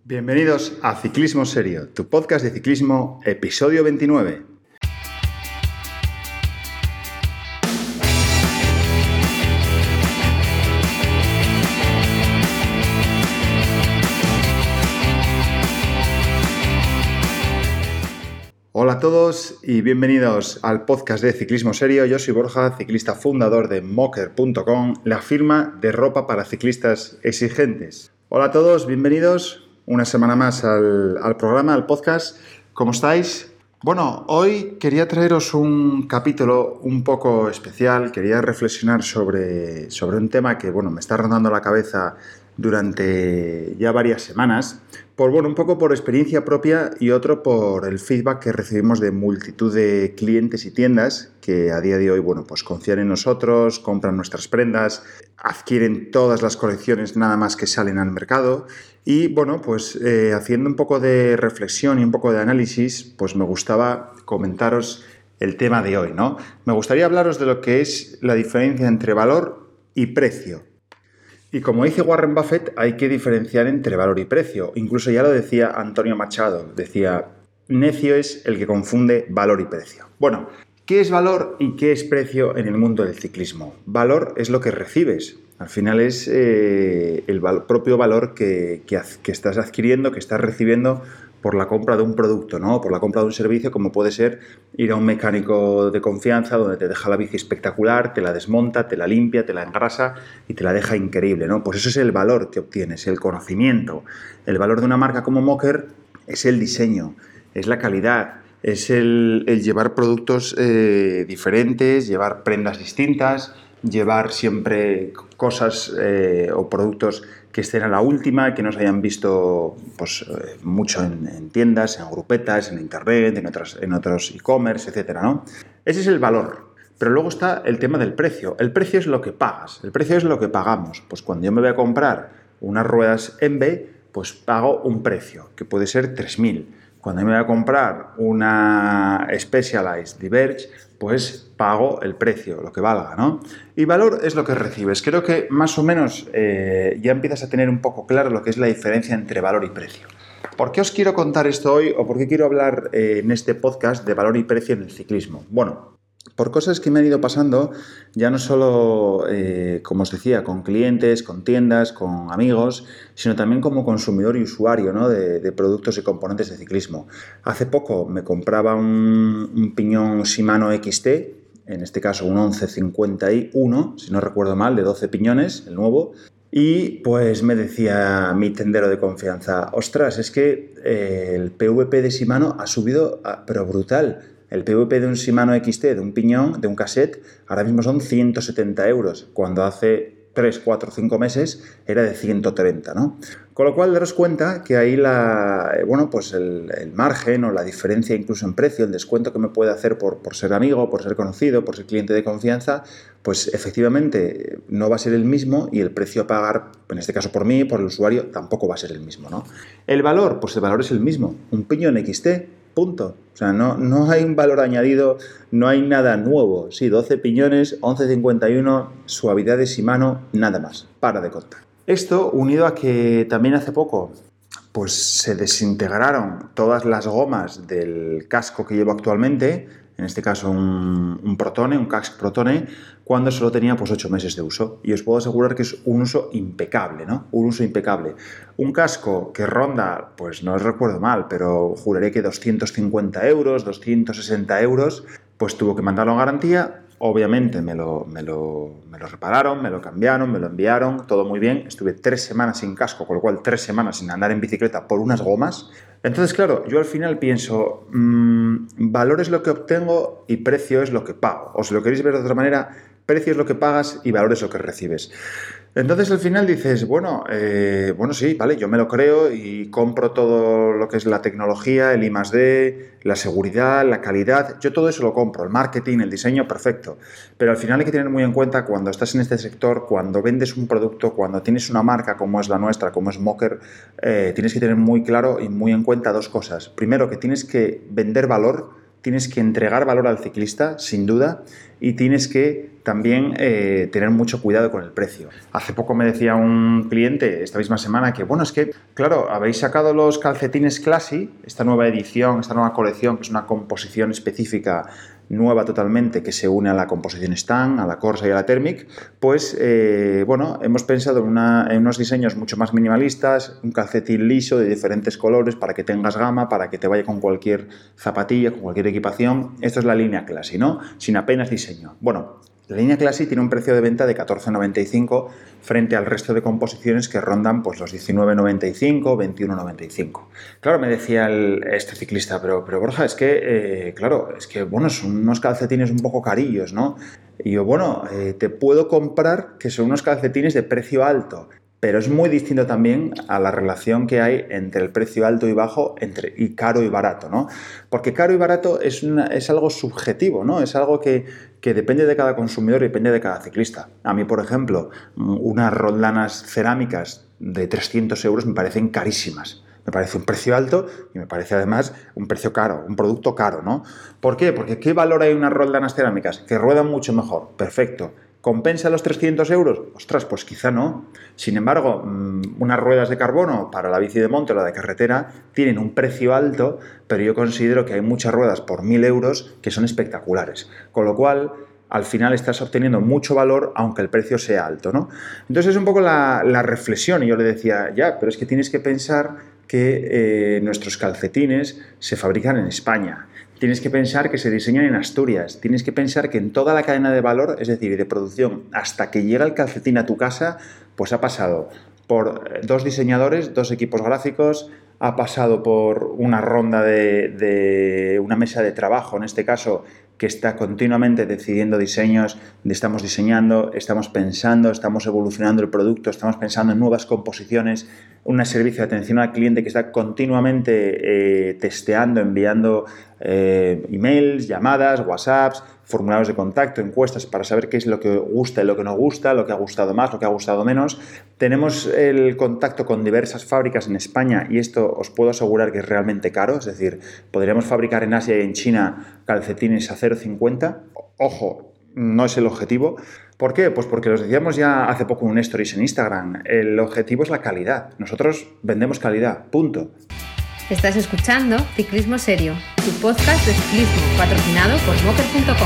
Bienvenidos a Ciclismo Serio, tu podcast de ciclismo, episodio 29. Hola a todos y bienvenidos al podcast de Ciclismo Serio. Yo soy Borja, ciclista fundador de mocker.com, la firma de ropa para ciclistas exigentes. Hola a todos, bienvenidos una semana más al programa, al podcast. ¿Cómo estáis? Bueno, hoy quería traeros un capítulo un poco especial. Quería reflexionar sobre un tema que, me está rondando la cabeza durante ya varias semanas, un poco por experiencia propia y otro por el feedback que recibimos de multitud de clientes y tiendas que a día de hoy, confían en nosotros, compran nuestras prendas, adquieren todas las colecciones nada más que salen al mercado y, haciendo un poco de reflexión y un poco de análisis, me gustaba comentaros el tema de hoy, ¿no? Me gustaría hablaros de lo que es la diferencia entre valor y precio. Y como dice Warren Buffett, hay que diferenciar entre valor y precio. Incluso ya lo decía Antonio Machado, decía, necio es el que confunde valor y precio. Bueno, ¿qué es valor y qué es precio en el mundo del ciclismo? Valor es lo que recibes. Al final es el propio valor que estás adquiriendo, que estás recibiendo por la compra de un producto, ¿no? Por la compra de un servicio, como puede ser ir a un mecánico de confianza donde te deja la bici espectacular, te la desmonta, te la limpia, te la engrasa y te la deja increíble, ¿no? Pues eso es el valor que obtienes, el conocimiento. El valor de una marca como Mocker es el diseño, es la calidad, es el llevar productos diferentes, llevar prendas distintas, llevar siempre cosas o productos que estén a la última, que no se hayan visto mucho en tiendas, en grupetas, en internet, en otros e-commerce, etcétera, ¿no? Ese es el valor. Pero luego está el tema del precio. El precio es lo que pagas, el precio es lo que pagamos. Pues cuando yo me voy a comprar unas ruedas Envy, pues pago un precio, que puede ser 3.000. Cuando yo me voy a comprar una Specialized Diverge, pues pago el precio, lo que valga, ¿no? Y valor es lo que recibes. Creo que más o menos ya empiezas a tener un poco claro lo que es la diferencia entre valor y precio. ¿Por qué os quiero contar esto hoy o por qué quiero hablar en este podcast de valor y precio en el ciclismo? Bueno, por cosas que me han ido pasando, ya no solo, como os decía, con clientes, con tiendas, con amigos, sino también como consumidor y usuario, ¿no? de productos y componentes de ciclismo. Hace poco me compraba un piñón Shimano XT, en este caso un 1151, si no recuerdo mal, de 12 piñones, el nuevo, y pues me decía mi tendero de confianza, ostras, es que el PVP de Shimano ha subido, pero brutal. El PVP de un Shimano XT, de un piñón, de un cassette, ahora mismo son 170 euros, cuando hace 3, 4, 5 meses era de 130, ¿no? Con lo cual, daros cuenta que ahí el margen o la diferencia incluso en precio, el descuento que me puede hacer por ser amigo, por ser conocido, por ser cliente de confianza, pues efectivamente no va a ser el mismo y el precio a pagar, en este caso por mí, por el usuario, tampoco va a ser el mismo, ¿no? El valor, pues el valor es el mismo. Un piñón XT, punto. O sea, no hay un valor añadido, no hay nada nuevo. Sí, 12 piñones, 11.51, suavidad de Shimano, nada más. Para de contar. Esto unido a que también hace poco pues se desintegraron todas las gomas del casco que llevo actualmente, en este caso un Protone, un casco Protone, cuando solo tenía 8 meses de uso. Y os puedo asegurar que es un uso impecable, ¿no? Un uso impecable. Un casco que ronda, pues no os recuerdo mal, pero juraré que 250 euros, 260 euros, pues tuvo que mandarlo en garantía. Obviamente me lo repararon, me lo cambiaron, me lo enviaron, todo muy bien. Estuve 3 semanas sin casco, con lo cual 3 semanas sin andar en bicicleta por unas gomas. Entonces, claro, yo al final pienso, valor es lo que obtengo y precio es lo que pago. O si lo queréis ver de otra manera, precio es lo que pagas y valor es lo que recibes. Entonces al final dices, sí, vale, yo me lo creo y compro todo lo que es la tecnología, el I+D, la seguridad, la calidad, yo todo eso lo compro, el marketing, el diseño, perfecto. Pero al final hay que tener muy en cuenta cuando estás en este sector, cuando vendes un producto, cuando tienes una marca como es la nuestra, como es Mocker, tienes que tener muy claro y muy en cuenta 2 cosas. Primero, que tienes que vender valor tienes que entregar valor al ciclista, sin duda, y tienes que también tener mucho cuidado con el precio. Hace poco me decía un cliente, esta misma semana, que bueno, es que, claro, habéis sacado los calcetines Classy, esta nueva edición, esta nueva colección, que es una composición específica nueva totalmente, que se une a la composición Stan, a la Corsa y a la Thermic, pues bueno, hemos pensado en unos diseños mucho más minimalistas, un calcetín liso de diferentes colores para que tengas gama, para que te vaya con cualquier zapatilla, con cualquier equipación. Esto es la línea Classy, ¿no? Sin apenas diseño. Bueno, la línea Classy tiene un precio de venta de 14,95 frente al resto de composiciones que rondan pues, los 19,95, 21,95. Claro, me decía este ciclista, pero Borja, es que, claro, es que, bueno, son unos calcetines un poco carillos, ¿no? Y yo, bueno, te puedo comprar que son unos calcetines de precio alto, pero es muy distinto también a la relación que hay entre el precio alto y bajo y caro y barato, ¿no? Porque caro y barato es algo subjetivo, ¿no? Es algo que depende de cada consumidor y depende de cada ciclista. A mí, por ejemplo, unas roldanas cerámicas de 300 euros me parecen carísimas. Me parece un precio alto y me parece además un precio caro, un producto caro, ¿no? ¿Por qué? Porque ¿qué valor hay en unas roldanas cerámicas? Que ruedan mucho mejor. Perfecto. ¿Compensa los 300 euros? Ostras, pues quizá no. Sin embargo, unas ruedas de carbono para la bici de monte o la de carretera tienen un precio alto, pero yo considero que hay muchas ruedas por 1.000 euros que son espectaculares. Con lo cual, al final estás obteniendo mucho valor aunque el precio sea alto, ¿no? Entonces es un poco la reflexión y yo le decía, ya, pero es que tienes que pensar que nuestros calcetines se fabrican en España. Tienes que pensar que se diseñan en Asturias. Tienes que pensar que en toda la cadena de valor, es decir, de producción, hasta que llega el calcetín a tu casa, pues ha pasado por 2 diseñadores, 2 equipos gráficos, ha pasado por una ronda de una mesa de trabajo, en este caso, que está continuamente decidiendo diseños, estamos diseñando, estamos pensando, estamos evolucionando el producto, estamos pensando en nuevas composiciones, un servicio de atención al cliente que está continuamente testeando, enviando emails, llamadas, WhatsApps, formularios de contacto, encuestas para saber qué es lo que gusta y lo que no gusta, lo que ha gustado más, lo que ha gustado menos. Tenemos el contacto con diversas fábricas en España y esto os puedo asegurar que es realmente caro, es decir, podríamos fabricar en Asia y en China calcetines a 0,50. Ojo, no es el objetivo. ¿Por qué? Pues porque los decíamos ya hace poco en un stories en Instagram. El objetivo es la calidad. Nosotros vendemos calidad, punto. Estás escuchando Ciclismo Serio, tu podcast de ciclismo patrocinado por Moker.com.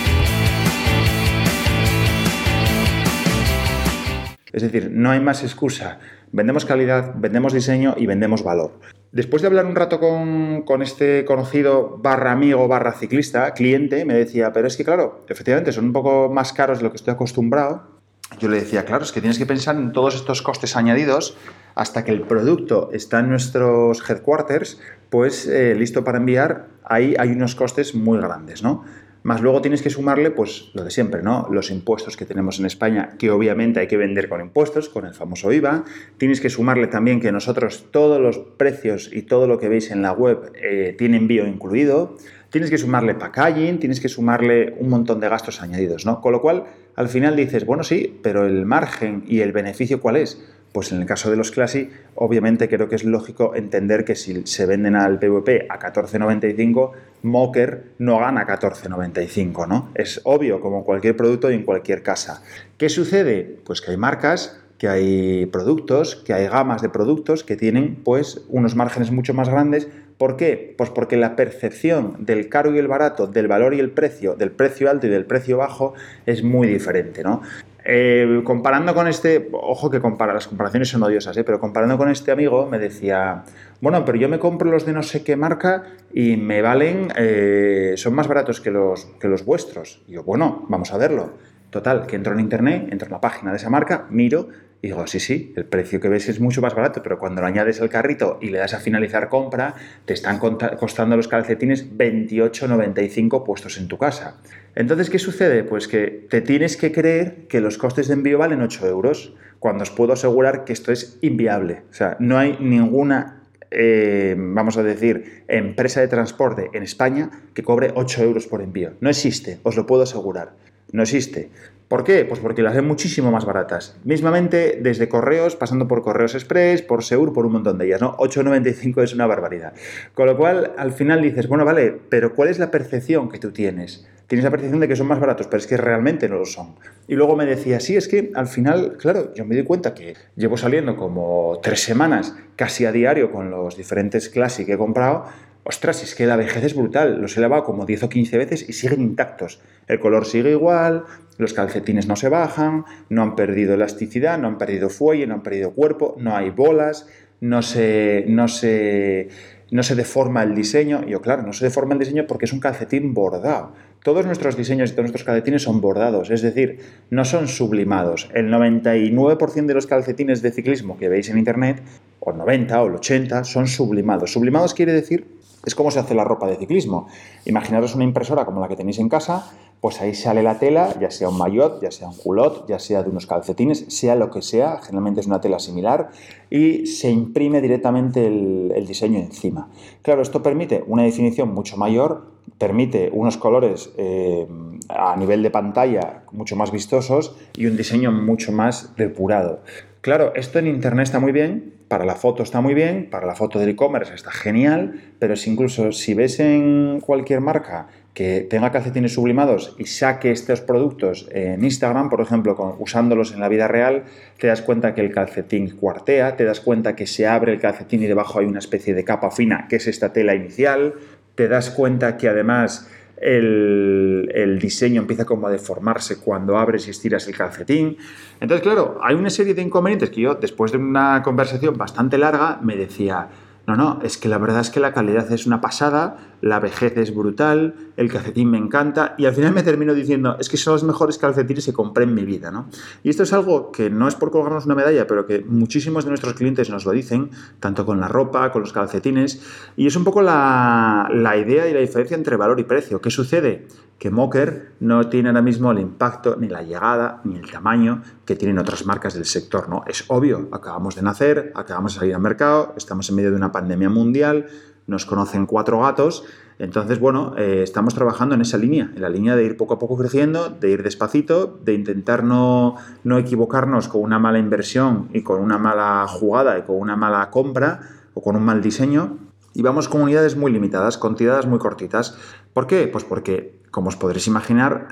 Es decir, no hay más excusa. Vendemos calidad, vendemos diseño y vendemos valor. Después de hablar un rato con este conocido /amigo /ciclista, cliente, me decía, pero es que claro, efectivamente son un poco más caros de lo que estoy acostumbrado. Yo le decía, claro, es que tienes que pensar en todos estos costes añadidos hasta que el producto está en nuestros headquarters, pues listo para enviar, ahí hay unos costes muy grandes, ¿no? Más luego tienes que sumarle, pues, lo de siempre, ¿no? Los impuestos que tenemos en España, que obviamente hay que vender con impuestos, con el famoso IVA. Tienes que sumarle también que nosotros todos los precios y todo lo que veis en la web tiene envío incluido. Tienes que sumarle packaging, tienes que sumarle un montón de gastos añadidos, ¿no? Con lo cual, al final dices, bueno, sí, pero el margen y el beneficio, ¿cuál es? Pues en el caso de los Classy, obviamente creo que es lógico entender que si se venden al PVP a 14,95, Moker no gana 14,95, ¿no? Es obvio, como cualquier producto y en cualquier casa. ¿Qué sucede? Pues que hay marcas, que hay productos, que hay gamas de productos que tienen pues unos márgenes mucho más grandes. ¿Por qué? Pues porque la percepción del caro y el barato, del valor y el precio, del precio alto y del precio bajo es muy diferente, ¿no? Comparando con ojo que las comparaciones son odiosas, pero comparando con este amigo me decía, bueno, pero yo me compro los de no sé qué marca y me valen, son más baratos que los vuestros. Y yo, bueno, vamos a verlo. Total, que entro en internet, entro en la página de esa marca, miro y digo, sí, el precio que ves es mucho más barato, pero cuando lo añades al carrito y le das a finalizar compra, te están costando los calcetines 28,95 puestos en tu casa. Entonces, ¿qué sucede? Pues que te tienes que creer que los costes de envío valen 8 euros, cuando os puedo asegurar que esto es inviable. O sea, no hay ninguna, vamos a decir, empresa de transporte en España que cobre 8 euros por envío. No existe, os lo puedo asegurar. No existe. ¿Por qué? Pues porque las ven muchísimo más baratas. Mismamente, desde correos, pasando por Correos Express, por Seur, por un montón de ellas, ¿no? 8,95 es una barbaridad. Con lo cual, al final dices, bueno, vale, pero ¿cuál es la percepción que tú tienes? Tienes la percepción de que son más baratos, pero es que realmente no lo son. Y luego me decía, sí, es que al final, claro, yo me di cuenta que llevo saliendo como 3 semanas casi a diario con los diferentes Classic que he comprado. Ostras, es que la vejez es brutal. Los he lavado como 10 o 15 veces y siguen intactos. El color sigue igual, los calcetines no se bajan, no han perdido elasticidad, no han perdido fuelle, no han perdido cuerpo, no hay bolas, no se deforma el diseño. Y yo, claro, no se deforma el diseño porque es un calcetín bordado. Todos nuestros diseños y todos nuestros calcetines son bordados, es decir, no son sublimados. El 99% de los calcetines de ciclismo que veis en internet, o el 90 o el 80, son sublimados. Sublimados quiere decir, es como se hace la ropa de ciclismo. Imaginaros una impresora como la que tenéis en casa, pues ahí sale la tela, ya sea un maillot, ya sea un culot, ya sea de unos calcetines, sea lo que sea, generalmente es una tela similar, y se imprime directamente el diseño encima. Claro, esto permite una definición mucho mayor, permite unos colores a nivel de pantalla mucho más vistosos y un diseño mucho más depurado. Claro, esto en internet está muy bien, para la foto está muy bien, para la foto del e-commerce está genial, pero incluso si ves en cualquier marca que tenga calcetines sublimados y saque estos productos en Instagram, por ejemplo, usándolos en la vida real, te das cuenta que el calcetín cuartea, te das cuenta que se abre el calcetín y debajo hay una especie de capa fina, que es esta tela inicial, te das cuenta que además el diseño empieza como a deformarse cuando abres y estiras el calcetín. Entonces, claro, hay una serie de inconvenientes que yo, después de una conversación bastante larga, me decía, no, es que la verdad es que la calidad es una pasada, la vejez es brutal, el calcetín me encanta, y al final me termino diciendo, es que son los mejores calcetines que compré en mi vida, ¿no? Y esto es algo que no es por colgarnos una medalla, pero que muchísimos de nuestros clientes nos lo dicen, tanto con la ropa, con los calcetines, y es un poco la idea y la diferencia entre valor y precio. ¿Qué sucede? Que Mocker no tiene ahora mismo el impacto, ni la llegada, ni el tamaño que tienen otras marcas del sector, ¿no? Es obvio, acabamos de nacer, acabamos de salir al mercado, estamos en medio de una pandemia mundial, nos conocen 4 gatos, entonces, bueno, estamos trabajando en esa línea, en la línea de ir poco a poco creciendo, de ir despacito, de intentar no equivocarnos con una mala inversión y con una mala jugada y con una mala compra o con un mal diseño. Y vamos con unidades muy limitadas, con tiradas muy cortitas. ¿Por qué? Pues porque, como os podréis imaginar,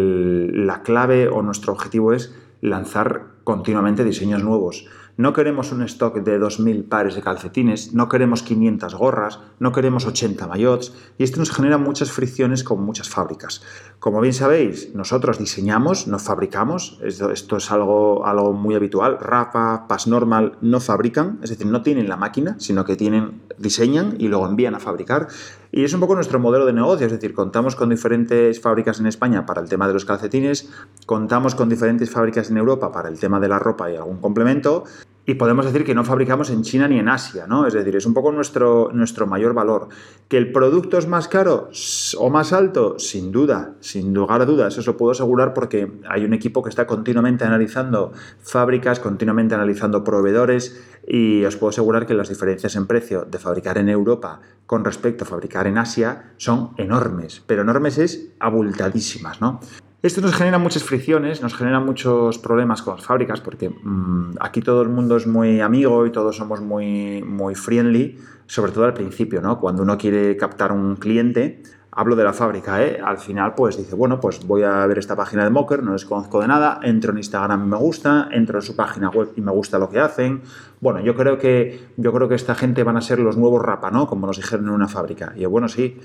la clave o nuestro objetivo es lanzar continuamente diseños nuevos. No queremos un stock de 2.000 pares de calcetines, no queremos 500 gorras, no queremos 80 maillots, y esto nos genera muchas fricciones con muchas fábricas. Como bien sabéis, nosotros diseñamos, no fabricamos, esto es algo muy habitual. Rafa, Pass Normal no fabrican, es decir, no tienen la máquina, sino que diseñan y luego envían a fabricar. Y es un poco nuestro modelo de negocio, es decir, contamos con diferentes fábricas en España para el tema de los calcetines, contamos con diferentes fábricas en Europa para el tema de la ropa y algún complemento, y podemos decir que no fabricamos en China ni en Asia, ¿no? Es decir, es un poco nuestro mayor valor. ¿Que el producto es más caro o más alto? Sin duda, sin lugar a dudas, eso lo puedo asegurar porque hay un equipo que está continuamente analizando fábricas, continuamente analizando proveedores, y os puedo asegurar que las diferencias en precio de fabricar en Europa con respecto a fabricar en Asia son enormes, pero enormes es abultadísimas, ¿no? Esto nos genera muchas fricciones, nos genera muchos problemas con las fábricas porque aquí todo el mundo es muy amigo y todos somos muy, muy friendly, sobre todo al principio, ¿no? Cuando uno quiere captar un cliente, hablo de la fábrica, al final pues dice, bueno, pues voy a ver esta página de Mocker, no les conozco de nada, entro en Instagram y me gusta, entro en su página web y me gusta lo que hacen. Bueno, yo creo que esta gente van a ser los nuevos Rapa, ¿no? Como nos dijeron en una fábrica. Y yo, bueno, sí,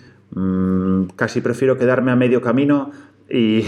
casi prefiero quedarme a medio camino y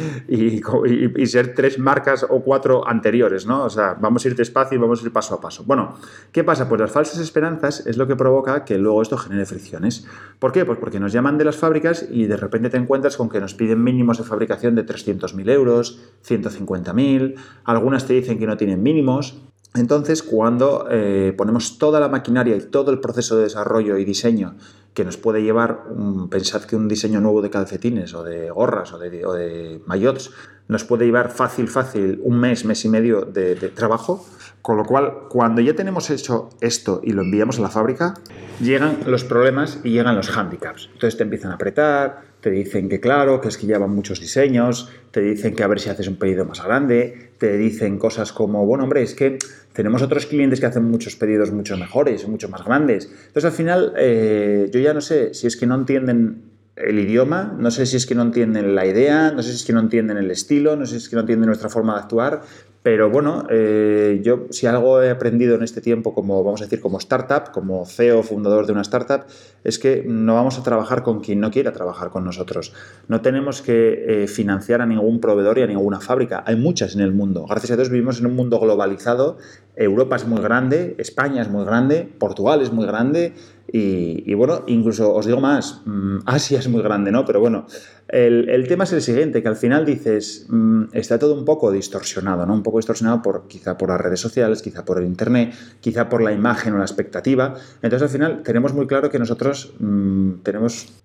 ser 3 marcas o 4 anteriores, ¿no? O sea, vamos a ir despacio y vamos a ir paso a paso. Bueno, ¿qué pasa? Pues las falsas esperanzas es lo que provoca que luego esto genere fricciones. ¿Por qué? Pues porque nos llaman de las fábricas y de repente te encuentras con que nos piden mínimos de fabricación de 300.000 euros, 150.000, algunas te dicen que no tienen mínimos. Entonces, cuando ponemos toda la maquinaria y todo el proceso de desarrollo y diseño que nos puede llevar, pensad que un diseño nuevo de calcetines o de gorras o de maillots nos puede llevar fácil un mes y medio de trabajo, con lo cual, cuando ya tenemos hecho esto y lo enviamos a la fábrica, llegan los problemas y llegan los hándicaps. Entonces te empiezan a apretar, te dicen que claro, que es que llevan muchos diseños, te dicen que a ver si haces un pedido más grande, te dicen cosas como, bueno, hombre, es que tenemos otros clientes que hacen muchos pedidos mucho mejores, mucho más grandes. Entonces, al final, yo ya no sé si es que no entienden el idioma, no sé si es que no entienden la idea, no sé si es que no entienden el estilo, no sé si es que no entienden nuestra forma de actuar, pero bueno, yo si algo he aprendido en este tiempo como, vamos a decir, como startup, como CEO, fundador de una startup, es que no vamos a trabajar con quien no quiera trabajar con nosotros. No tenemos que financiar a ningún proveedor y a ninguna fábrica. Hay muchas en el mundo. Gracias a Dios vivimos en un mundo globalizado. Europa es muy grande, España es muy grande, Portugal es muy grande y bueno, incluso os digo más, Asia es muy grande, ¿no? Pero bueno, el tema es el siguiente, que al final dices, está todo un poco distorsionado, ¿no? Un poco distorsionado quizá por las redes sociales, quizá por el internet, quizá por la imagen o la expectativa. Entonces al final tenemos muy claro que nosotros tenemos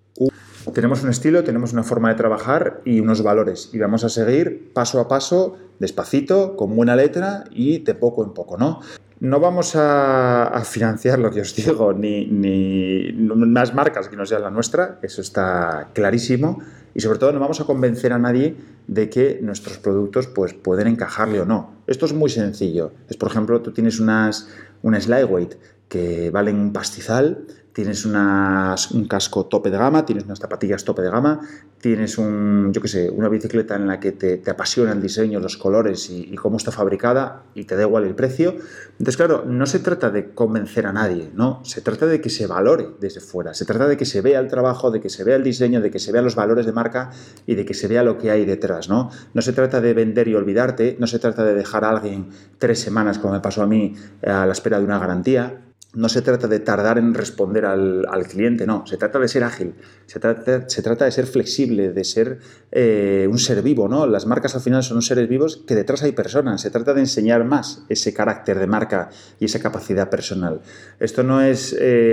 un estilo, tenemos una forma de trabajar y unos valores. Y vamos a seguir paso a paso, despacito, con buena letra y de poco en poco, ¿no? No vamos a financiar lo que os digo, ni más marcas que no sean la nuestra, eso está clarísimo. Y sobre todo no vamos a convencer a nadie de que nuestros productos pues, pueden encajarle o no. Esto es muy sencillo. Es, por ejemplo, tú tienes una Slideweight que valen un pastizal, tienes un casco tope de gama, tienes unas zapatillas tope de gama, tienes una bicicleta en la que te apasiona el diseño, los colores y cómo está fabricada y te da igual el precio. Entonces, claro, no se trata de convencer a nadie, ¿no? Se trata de que se valore desde fuera, se trata de que se vea el trabajo, de que se vea el diseño, de que se vean los valores de marca y de que se vea lo que hay detrás, ¿no? No se trata de vender y olvidarte, no se trata de dejar a alguien 3 semanas, como me pasó a mí, a la espera de una garantía. No se trata de tardar en responder al cliente, no. Se trata de ser ágil, se trata de ser flexible, de ser un ser vivo, ¿no? Las marcas al final son seres vivos que detrás hay personas. Se trata de enseñar más ese carácter de marca y esa capacidad personal. Esto no es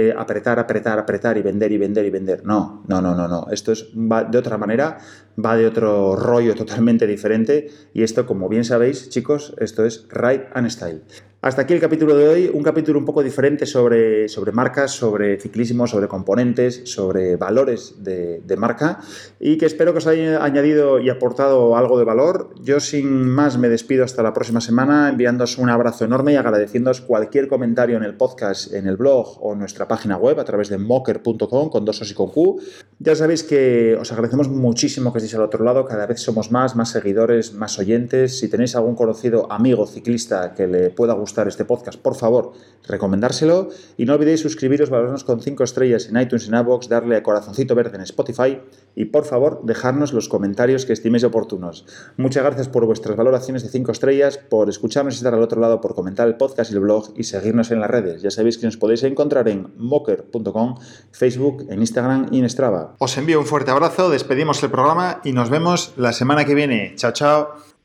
apretar y vender. No. Esto va de otra manera, va de otro rollo totalmente diferente y esto, como bien sabéis, chicos, esto es Ride and Style. Hasta aquí el capítulo de hoy, un capítulo un poco diferente sobre marcas, sobre ciclismo, sobre componentes, sobre valores de marca y que espero que os haya añadido y aportado algo de valor. Yo sin más me despido hasta la próxima semana enviándoos un abrazo enorme y agradeciéndoos cualquier comentario en el podcast, en el blog o en nuestra página web a través de mocker.com con 2 os y con Q. Ya sabéis que os agradecemos muchísimo que estéis al otro lado, cada vez somos más seguidores, más oyentes. Si tenéis algún conocido amigo ciclista que le pueda gustar este podcast, por favor, recomendárselo y no olvidéis suscribiros, valorarnos con 5 estrellas en iTunes, en iVoox, darle a corazoncito verde en Spotify y por favor dejarnos los comentarios que estiméis oportunos. Muchas gracias por vuestras valoraciones de 5 estrellas, por escucharnos y estar al otro lado, por comentar el podcast y el blog y seguirnos en las redes. Ya sabéis que nos podéis encontrar en mocker.com, Facebook, en Instagram y en Strava. Os envío un fuerte abrazo, despedimos el programa y nos vemos la semana que viene. Chao, chao.